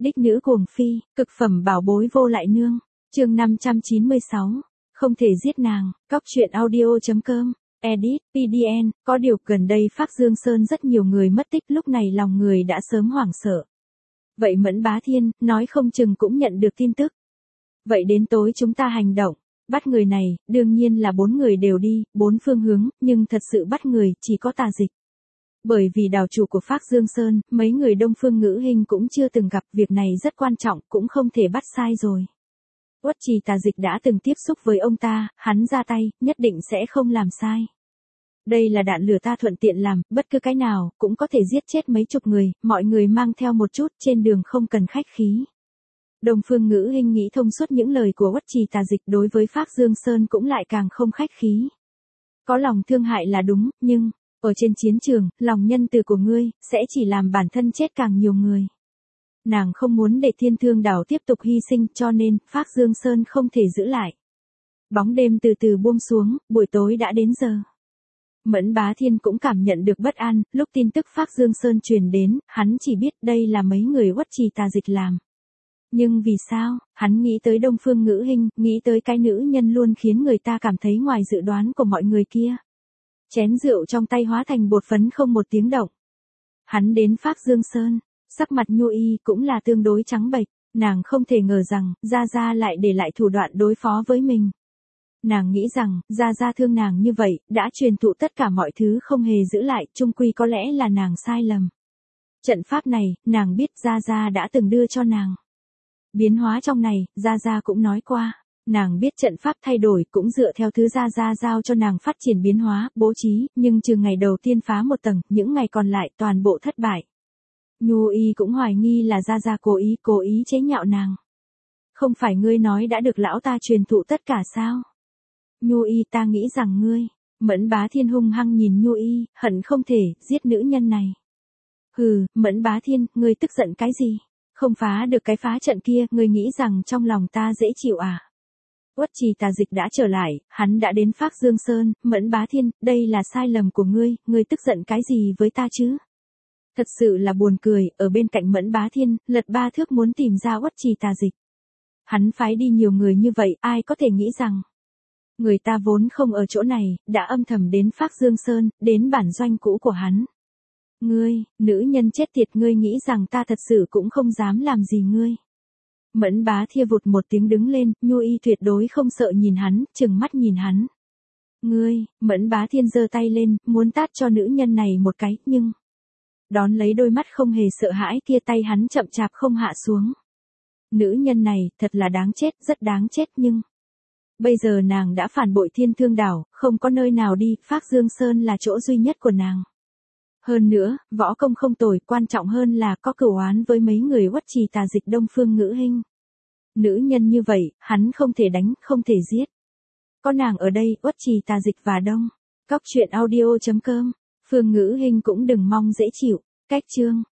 Đích nữ cuồng phi, cực phẩm bảo bối vô lại nương. Chương 596. Không thể giết nàng. Cóc truyện audio.com. Edit, PDN. Có điều gần đây Phác Dương Sơn rất nhiều người mất tích, lúc này lòng người đã sớm hoảng sợ. Vậy Mẫn Bá Thiên, nói không chừng cũng nhận được tin tức. Vậy đến tối chúng ta hành động. Bắt người này, đương nhiên là 4 người đều đi, 4 phương hướng, nhưng thật sự bắt người, chỉ có Tà Dịch. Bởi vì đảo chủ của Phác Dương Sơn, mấy người Đông Phương Ngữ Hinh cũng chưa từng gặp, việc này rất quan trọng, cũng không thể bắt sai rồi. Uất Trì Tà Dịch đã từng tiếp xúc với ông ta, hắn ra tay, nhất định sẽ không làm sai. Đây là đạn lửa ta thuận tiện làm, bất cứ cái nào, cũng có thể giết chết mấy chục người, mọi người mang theo một chút, trên đường không cần khách khí. Đông Phương Ngữ Hinh nghĩ thông suốt những lời của Uất Trì Tà Dịch, đối với Phác Dương Sơn cũng lại càng không khách khí. Có lòng thương hại là đúng, nhưng, ở trên chiến trường, lòng nhân từ của ngươi, sẽ chỉ làm bản thân chết càng nhiều người. Nàng không muốn để Thiên Thương Đảo tiếp tục hy sinh, cho nên, Phác Dương Sơn không thể giữ lại. Bóng đêm từ từ buông xuống, buổi tối đã đến giờ. Mẫn Bá Thiên cũng cảm nhận được bất an, lúc tin tức Phác Dương Sơn truyền đến, hắn chỉ biết đây là mấy người Uất Trì Tà Dịch làm. Nhưng vì sao, hắn nghĩ tới Đông Phương Ngữ Hinh, nghĩ tới cái nữ nhân luôn khiến người ta cảm thấy ngoài dự đoán của mọi người kia. Chén rượu trong tay hóa thành bột phấn không một tiếng động. Hắn đến Phác Dương Sơn, sắc mặt Nhu Y cũng là tương đối trắng bệch, nàng không thể ngờ rằng, Gia Gia lại để lại thủ đoạn đối phó với mình. Nàng nghĩ rằng, Gia Gia thương nàng như vậy, đã truyền thụ tất cả mọi thứ không hề giữ lại, chung quy có lẽ là nàng sai lầm. Trận pháp này, nàng biết Gia Gia đã từng đưa cho nàng. Biến hóa trong này, Gia Gia cũng nói qua. Nàng biết trận pháp thay đổi cũng dựa theo thứ Gia Gia giao cho nàng phát triển biến hóa, bố trí, nhưng trừ ngày đầu tiên phá một tầng, những ngày còn lại toàn bộ thất bại. Nhu Y cũng hoài nghi là Gia Gia cố ý chế nhạo nàng. Không phải ngươi nói đã được lão ta truyền thụ tất cả sao? Nhu Y, ta nghĩ rằng ngươi. Mẫn Bá Thiên hung hăng nhìn Nhu Y, hận không thể giết nữ nhân này. Hừ, Mẫn Bá Thiên, ngươi tức giận cái gì? Không phá được cái phá trận kia, ngươi nghĩ rằng trong lòng ta dễ chịu à? Uất Trì Tà Dịch đã trở lại, hắn đã đến Phác Dương Sơn. Mẫn Bá Thiên, đây là sai lầm của ngươi tức giận cái gì với ta chứ? Thật sự là buồn cười, ở bên cạnh Mẫn Bá Thiên, lật ba thước muốn tìm ra Uất Trì Tà Dịch. Hắn phái đi nhiều người như vậy, ai có thể nghĩ rằng người ta vốn không ở chỗ này, đã âm thầm đến Phác Dương Sơn, đến bản doanh cũ của hắn. Ngươi, nữ nhân chết tiệt, ngươi nghĩ rằng ta thật sự cũng không dám làm gì ngươi. Mẫn Bá Thiên vụt một tiếng đứng lên, Nhu Y tuyệt đối không sợ nhìn hắn, trừng mắt nhìn hắn. Ngươi, Mẫn Bá Thiên giơ tay lên, muốn tát cho nữ nhân này một cái, nhưng đón lấy đôi mắt không hề sợ hãi kia, tay hắn chậm chạp không hạ xuống. Nữ nhân này, thật là đáng chết, rất đáng chết, nhưng bây giờ nàng đã phản bội Thiên Thương Đảo, không có nơi nào đi, Phác Dương Sơn là chỗ duy nhất của nàng. Hơn nữa, võ công không tồi, quan trọng hơn là có cửu oán với mấy người Uất Trì Tà Dịch Đông Phương Ngữ Hinh. Nữ nhân như vậy, hắn không thể đánh, không thể giết. Có nàng ở đây, Uất Trì Tà Dịch và Đông. Cóc truyện audio.com. Phương Ngữ Hinh cũng đừng mong dễ chịu. Cách chương.